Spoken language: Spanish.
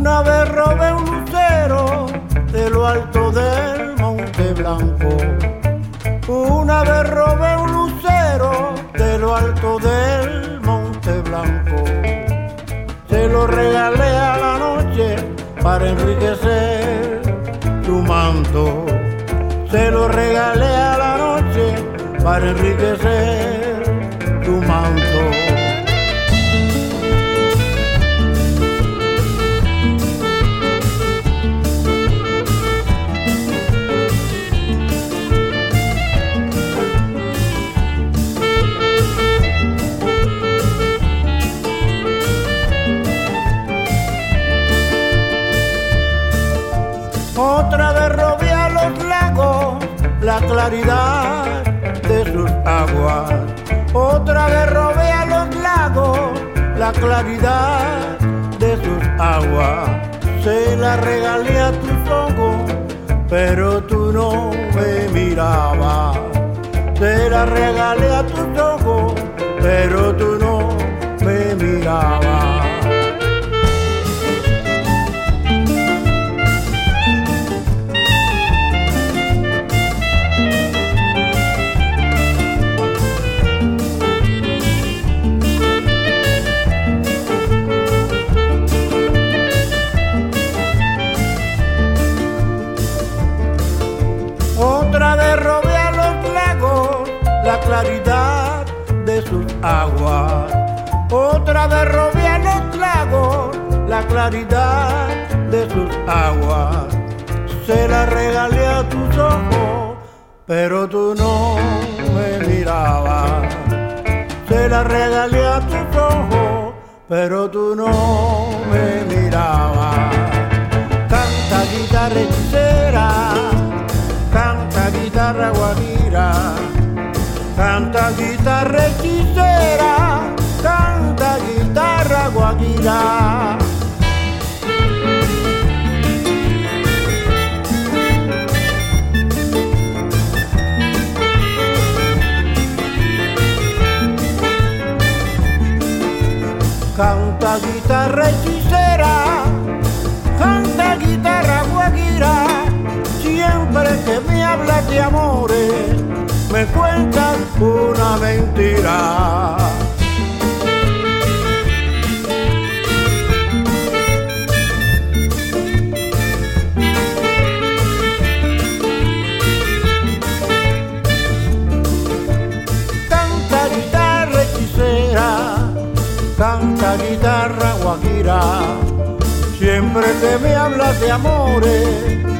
Una vez robé un lucero de lo alto del Monte Blanco. Una vez robé un lucero de lo alto del Monte Blanco. Se lo regalé a la noche para enriquecer tu manto. Se lo regalé a la noche para enriquecer tu manto. Otra vez robé a los lagos la claridad de sus aguas. Otra vez robé a los lagos la claridad de sus aguas. Se la regalé a tus ojos, pero tú no me mirabas. Se la regalé a tus ojos, pero tú no me mirabas. Otra vez robé a los lagos la claridad de sus aguas. Otra vez robé a los lagos la claridad de sus aguas. Se la regalé a tus ojos, pero tú no me mirabas. Se la regalé a tus ojos, pero tú no me mirabas. Canta guitarra hechicera, canta guitarra guajira, canta guitarra hechicera, canta guitarra guajira. Canta guitarra hechicera, canta guitarra guajira. Siempre que me hablas de amores, me cuentas una mentira. Canta guitarra hechicera, canta guitarra guajira. Siempre que me hablas de amores,